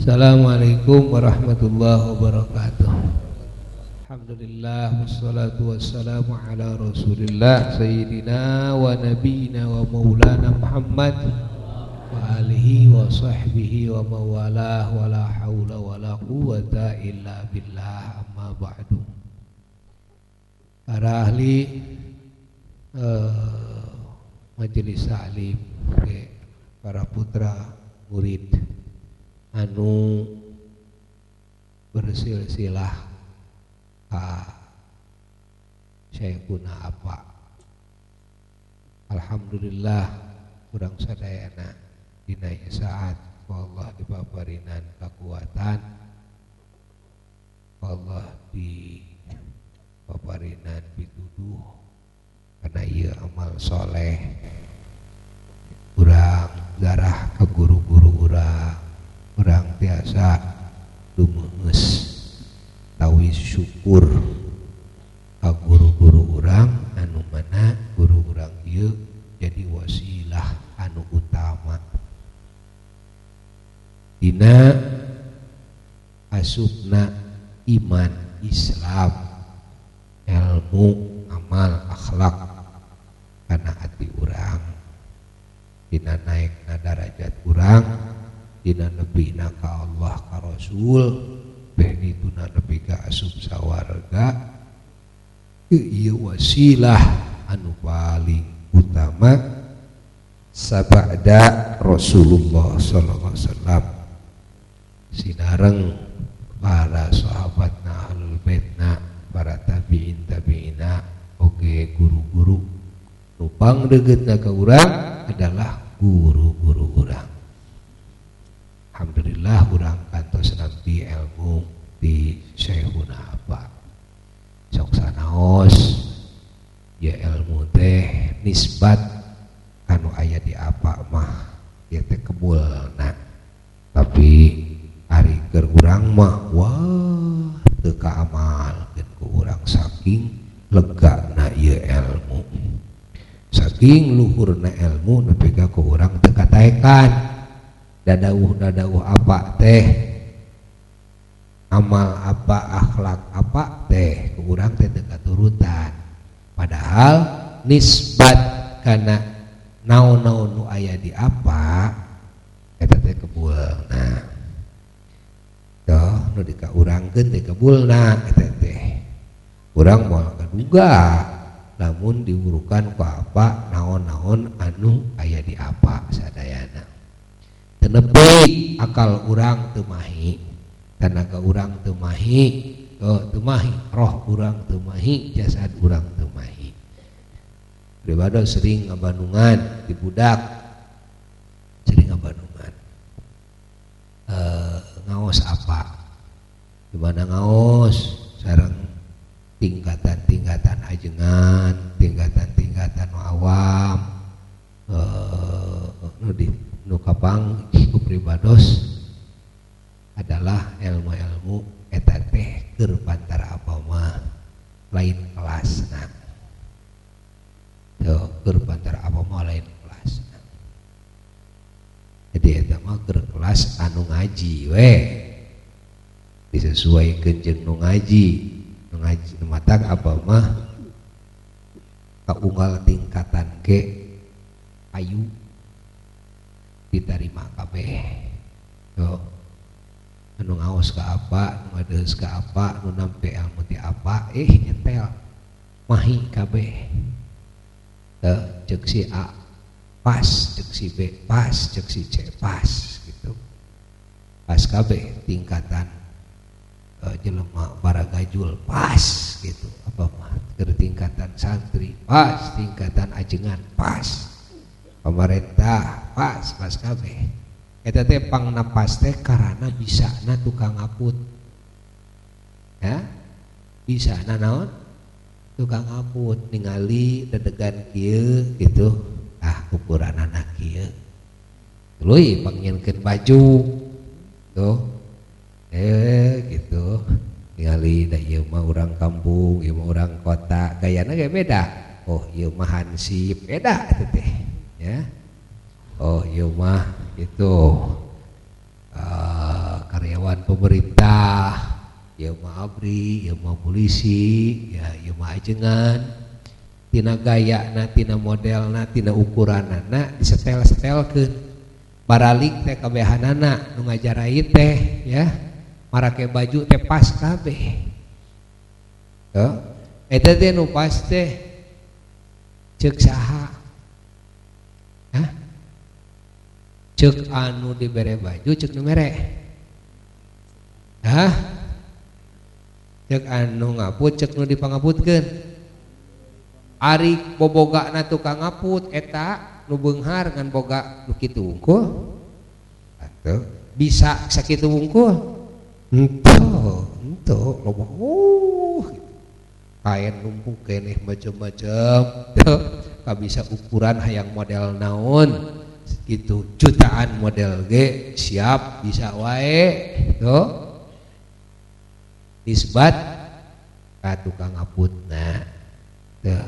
Assalamualaikum warahmatullahi wabarakatuh. Alhamdulillah wassalatu wassalamu ala Rasulillah sayyidina wa nabiyina wa maulana Muhammad wa alihi wa sahbihi wa mawalah wa la hawla wa la quwwata illa billah, amma ba'du. Para ahli majelis ta'lim, para putra murid anu bersilsilah Syekhuna apa, alhamdulillah kurang sadayana dina saat Allah dibabarinan kekuatan, Allah dibabarinan pituduh karena ieu amal soleh urang garah ke guru-guru urang tiasa dumeungeus tawi syukur ka guru-guru urang anu mana guru urang ieu jadi wasilah anu utama dina asupna iman Islam, ilmu, amal, akhlak kana hati urang, dina naikna derajat urang, dina nebina ka Allah ka Rasul, behnituna nepi ka asup sawarga. Ieu wasilah anu paling utama sabada Rasulullah sallallahu alaihi wasallam. Sinareng para sahabatna ahlul baitna, para tabi'ina oge guru-guru nupang degetna ka urang adalah guru-guru urang. Alhamdulillah urang kantos nampi ilmu di Syekhuna apa. Sok sanaos ya ilmu teh nisbat anu aya di apa mah ieu teh kebulna. Tapi ari keur urang mah wah teu kaamalkeun ku urang saking legana ieu ilmu. Saking luhurna ilmu nepi ka ku urang teu kataekan dadauh apa teh, amal apa, akhlak apa teh ku urang teh teu katurutan. Padahal nisbat kana naon-naon nu aya di apa eta teh kebulna. Toh nu dikaurangkeun teh kebulna eta teh. Urang moal kaduga lamun diurukan ku apa naon-naon anu aya di apa sadayana. Teu nepi akal urang teu mahi, tenaga urang teu mahi, teu mahi, roh urang teu mahi, jasad urang teu mahi. Pribadi sering ngabandungan di budak, sering ngabandungan ngaos apa, gimana ngaos sareng tingkatan-tingkatan ajengan, tingkatan-tingkatan awam, nu kapang ku pribados adalah ilmu-ilmu eta teh keur pantara apa mah lain kelasna. Teu keur pantara apa mah lain kelasna. Jadi eta mah keur kelas anu ngaji we. Disesuaikeun jeung nu ngaji. Nu ngaji nu matang apa mah kaunggal tingkatan ge ayu diterima kabeh. Yo anu ngaos ka apa, nu ngadeus ka apa, nu nampe ilmu ti apa, entel mahi kabeh. Cek si A pas, cek si B pas, cek si C pas gitu. Pas kabeh tingkatan jelema baragajul pas gitu. Apa mah keur tingkatan santri pas, tingkatan ajengan pas, pemerintah pas kabeh. Eta teh pangna pas teh karana bisana tukang ngaput. Ya? Bisana naon? Tukang ngaput ningali dedegan kieu gitu. Ukuran anak kieu. Tuluy pangnyeunkeun baju. Tuh. Gitu. Ningali da ieu mah urang kampung, ieu mah urang kota, gayana ge beda. Oh, ieu mah hansip, beda eta teh. Ya. Oh, ieu mah itu karyawan pemerintah, ya mah abri, ya mah polisi, ya mah ajengan. Tina gayana, tina modelna, tina ukuranana disetel-setelkeun. Baralik teh kabehanana nu ngajarai teh ya, marake baju teh pas kabeh. Eta teh nu pas teh ceuk saha? Hah? Ceuk anu dibere baju, ceuk nu mere. Hah? Ceuk anu ngaput, ceuk nu dipangaputkeun. Ari bobogana tukang ngaput eta nu beunghar ngan boga nu kitu unggul. Atuh bisa sakitu unggul? Henteu loba kain numpuk keneh macam-macam. Ka bisa ukuran hayang model naon gitu, jutaan model ge siap bisa wae. Tuh nisbat ka tukang ngaputna. Tuh.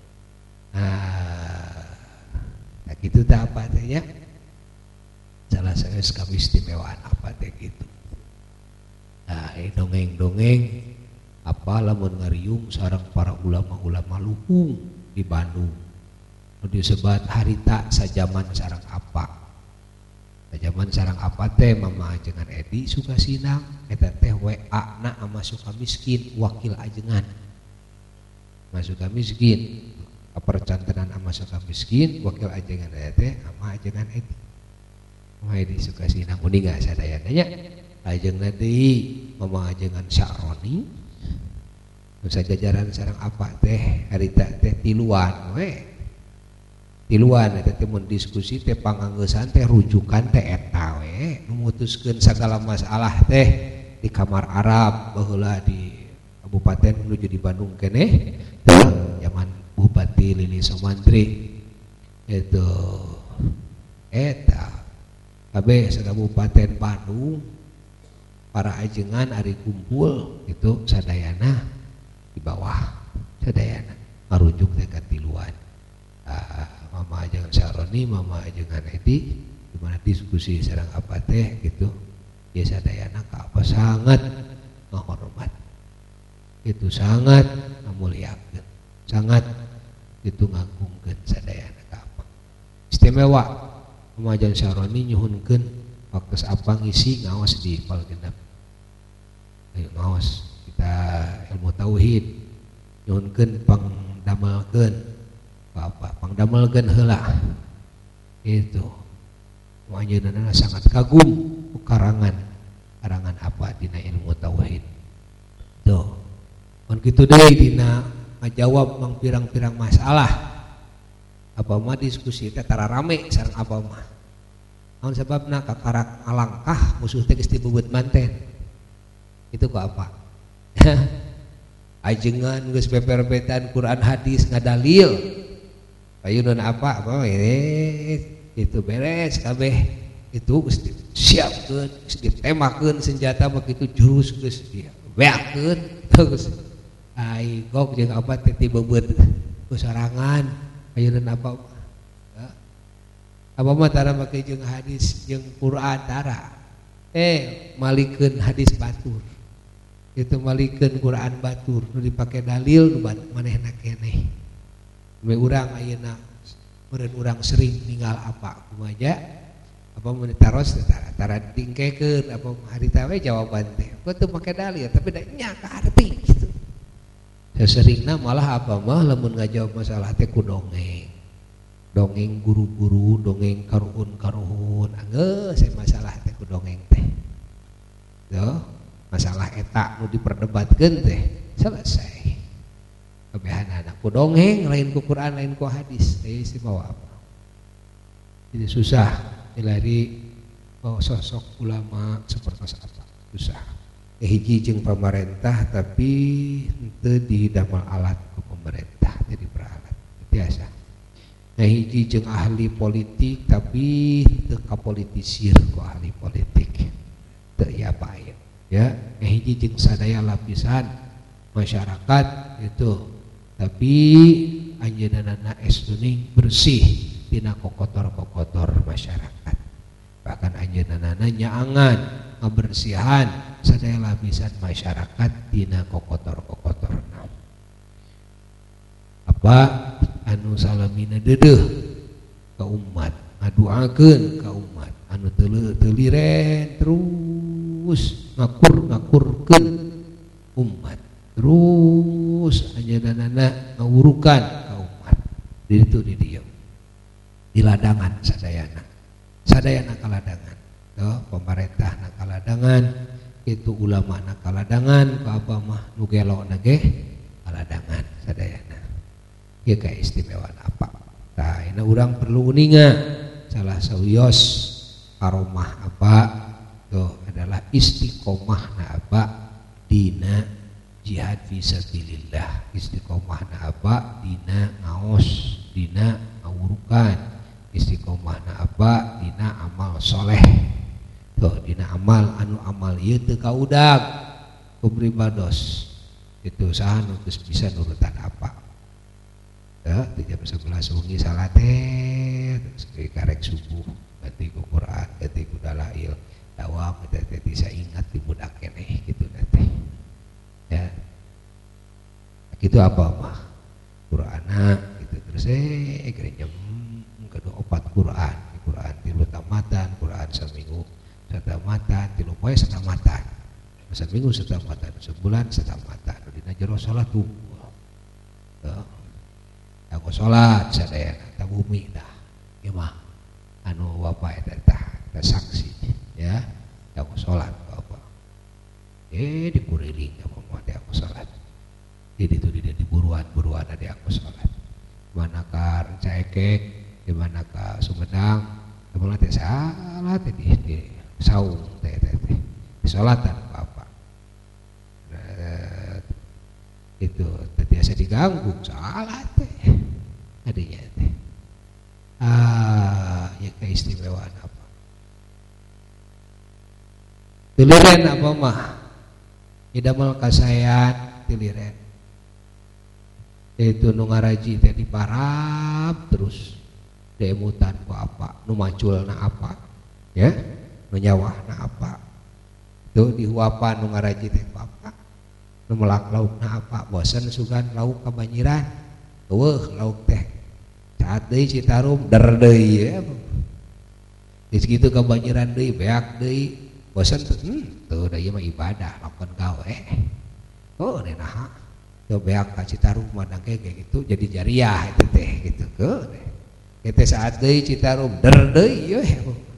Nah gitu tak apa teh ya, salah satu keistimewaan apa teh gitu. Nah dongeng-dongeng apa lamun ngariung sareng para ulama-ulama luhung di Bandung disebat harita sajaman sareng apa. Sajaman sareng apa teh Mama Ajengan Edi Sukasinang eta teh WA na ama Sukamiskin wakil ajengan Sukamiskin percantenan ama Sukamiskin wakil ajengan teh ama Ajengan Edi. Mama Edi Sukasinang uning gak sadayana nya ajengan deui Mama Ajengan Syaroni. Nusa jajaran sareng apa teh harita teh tiluan we. Tiluan eta teh mun diskusi teh panganggeusan teh rujukan teh eta we nu mutuskeun sagala masalah teh di kamar Arab baheula di kabupaten menuju di Bandung keneh zaman Bupati Lili Somantri itu eta kabeh sakabupaten Bandung para ajengan ari kumpul itu sadayana di bawah sadayana ngarujuk teh ka tiluan. Mama Ajengan Syaroni, Mama Ajengan Edi di mana diskusi sareng apa teh gitu ya sadayana ka apa sangat menghormat. Itu sangat ngamuliakeun. Sangat itu ngagungkeun sadayana ka apa. Istimewa Mama Ajengan Syaroni nyuhunkeun waktu apa ngisi ngawas di Pal Genep. Ayo ngawas kita ilmu tauhid nyuhunkeun pangdamelkeun apa pangdamelkeun heula. Itu Ajenganna sangat kagum karangan apa dina ilmu tauhid. Tuh. Mun kitu deui dina ngajawab mang pirang-pirang masalah. Apa mah diskusi teh tara rame sareng apa mah. Naon sababna kakarak alangkah musuh teh geus dibebeut manten. Itu ku apa? Ajengan geus beper-betan Quran hadis ngadalil. Payunan apa itu beres kabeh itu siapkeun ditemakeun senjata begitu jurus geus dibeakeun terus ai gok jeung apa teh tibebeut kusarangan payunan apa mah tara make jeung hadis jeung Quran tara malikeun hadis batur itu malikeun Quran batur nu dipake dalil nu manehna keneh. Me urang ayeuna meureun urang sering ninggal apa kumaha apa mun ditaros tara dingkekeun apa harita we jawaban teh. Ku teu make dalil tapi da nya ka arti gitu. Saseringna malah apa mah lamun ngajawab masalah teh ku dongeng. Dongeng guru-guru, dongeng karuhun-karuhun. Anggeus masalah teh ku dongeng teh. Tuh, masalah eta nu diperdebatkeun teh selesai. Kebehanana ku dongeng lain ku Quran lain ku hadis istimewa apa. Jadi susah dilari sosok ulama seperti apa susah. Hiji jeung pemerintah tapi henteu didamel alat ku pemerintah jadi peralat biasa. Nah hiji jeung ahli politik tapi teu kapolitisir ku ahli politik. Teu ya bae ya. Hiji jeung sadaya lapisan masyarakat itu tapi anjeunna esduning bersih tina kokotor-kokotor masyarakat. Bahkan anjeunna nyaangan ngabersihan sadaya lapisan masyarakat dina kokotor-kokotorna. Apa anu salamina dedeuh ka umat, ngaduakeun ka umat, anu teliren terus ngakur-ngakurkeun umat, terus anjeunna ngawurukan ka umat. Di ditu di dieu. Di ladangan sadayana kaladangan. Pemerintah na kaladangan, itu ulama na kaladangan, ka apa mah nu gelo na ge kaladangan sadayana. Ieu kaistimewaan apa? Tah ina urang perlu uninga salah sawios aromah apa tuh adalah istiqomahna apa dina jihad fisabilillah, istiqomahna apa dina ngaos, dina ngawurukan, istiqomahna apa dina amal soleh. Tuh dina amal anu amal ieu teu kaudag ku pribados itu saha nu geus bisa nurutan apa. Di jam 11 wengi salat terus karek subuh ganti ku Quran, ganti ku dalail dawam teh bisa ingat di budak keneh gitu nanti ya gitu apa mah Qur'ana gitu terus gereja kedua opat Quran tilu tamatan, Quran seminggu satamatan, tilu poe satamatan, seminggu satamatan, sebulan satamatan, dina jero salat tuh aku sholat sadaya ta bumi dah ieu mah anu bapa eta tah saksi ya aku sholat apa dikuriling apa mah aku sholat di ditu di buruan ada aku sholat mana ka Caekek di mana ka Sumedang kemana teh salat di saung teh sholatan apa itu biasa diganggu salat teh adanya teh ya keistimewaan apa tiliren apa mah idamal kasayan tiliren itu nu ngaraji teh diparab terus demutan ku apa nu maculna apa ya nu nyawahna apa tuh dihuapan nu ngaraji teh ku apa nu melak laukna apa bosan sugan lauk kabanjiran eueuh lauk teh saat deui Citarum der deui ya geus kitu kabanjiran deui beak deui bosan tuh da ieu mah ibadah lakukan gawe oh nenaha teu beak ka Citarum mah kayak gitu jadi jariah itu teh gitu ke teh saat deui Citarum der deui yeuh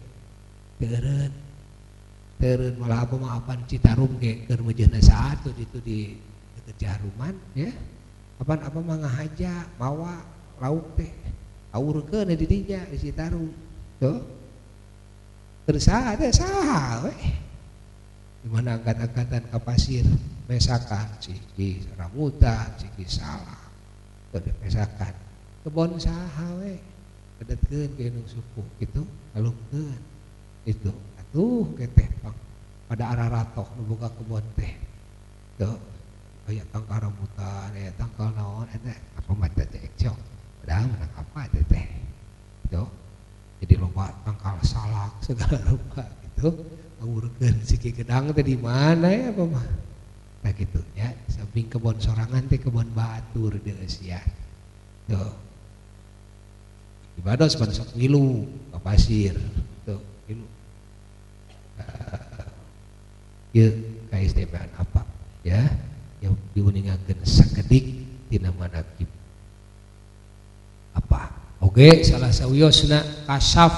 teureun malah apa mah apaan Citarum ge keur mejeuna saat tuh itu di deket Jaruman ya apaan apa mah ngahaja mawa lauk teh awurkeun di dinya di Citarum tuh terus saha we di mana angkat-angkatan ka pasir mesakan ciki rambutan ciki salah teu mesakan kebon saha we kedetkeun ke nu suku kitu alungkeun itu atuh keteh pada arah ratoh nu boga kebon teh tuh aya tangkal rambutan aya tangkal naon eta apa mah teh ekjok padahal menang apa teh tuh jadi loba tangkal salak segala rupa gitu ngawurkeun siki gedang teh di mana ya apa mah nah gitu ya samping kebon sorangan teh kebon batur deui sia tuh ibadah pada sok ngilu ka pasir tuh ngilu ieu kaistimewaan apa ya yang diuningakeun sakedik tina manaqib apa oge salah sawiosna kasyaf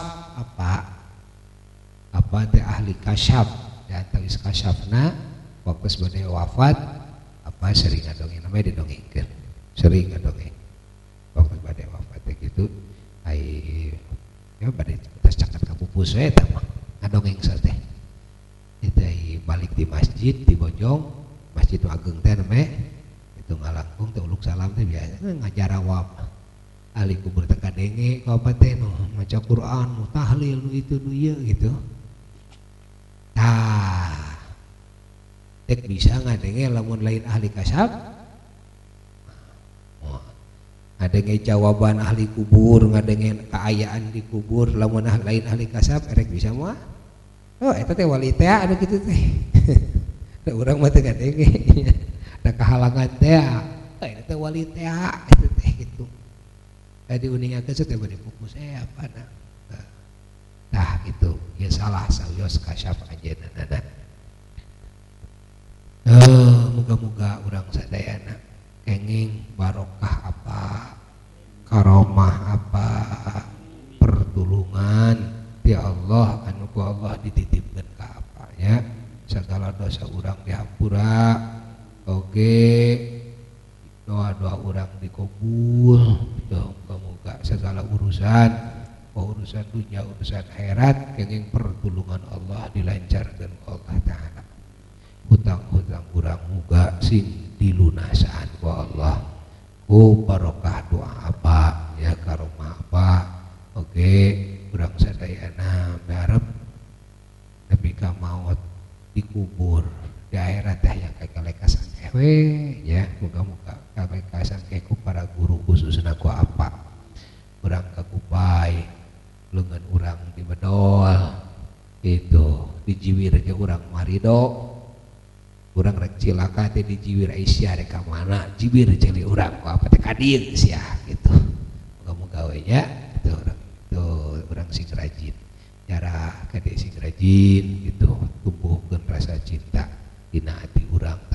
apa teh ahli kasyaf ya tawis kasyafna waktu sebagai wafat apa sering ngadongeng namanya didongengkeun sering ngadongeng waktu sebagai wafat teh gitu ai ya bade tas caket ka pupus we tah mah ngadongeng teh itu balik di masjid di Bojong masjid Agung teh namanya itu ngalangkung teh uluk salam teh biasa ngajarawab ahli kubur teh kadenge ka apa teh nu maca Quran nu tahlil nu itu nu ieu gitu tah tek bisa ngadenge lamun lain ahli kasyaf ngadenge jawaban ahli kubur ngadenge keayaan di kubur lamun lain ahli kasyaf erek bisa mah oh eta teh wali teh anu kitu teh. Da urang mah teh gadenge. Da kahalangan teh. Eta teh wali teh eta teh gitu. Tadi uningakeun teh bade buku saya apa nah. Nah gitu. Ya salah sawios kasyaf ajeunna. Muga-muga urang sadayana kenging barokah apa, karomah apa, pertulungan ya Allah anu ku Allah dititipkeun ka apa ya, segala dosa urang dihampura, oge doa-doa urang dikabul, muga-muga segala urusan dunia urusan akhirat kenging pertulungan Allah dilancarkeun Allah taala. Hutang-hutang urang muga sing dilunasan ku Allah ku barokah doa apa ya karomah apa oke urang sadayana miharep nepi ka maot dikubur di akhirat teh yang kalekasan teh we ya muga-muga kalekasan teh ku para guru khususna ku apa urang kakupay leungeun urang di bedol itu dijiwir ge urang marido urang rek cilaka teh dijiwir Aisyah rek ka mana jiwir jeung urang ku apa teh ka dieu sia gitu. Muga-muga we nya itu urang sing rajin. Cara ka dieu sing rajin gitu tumbuhkeun rasa cinta dina hati urang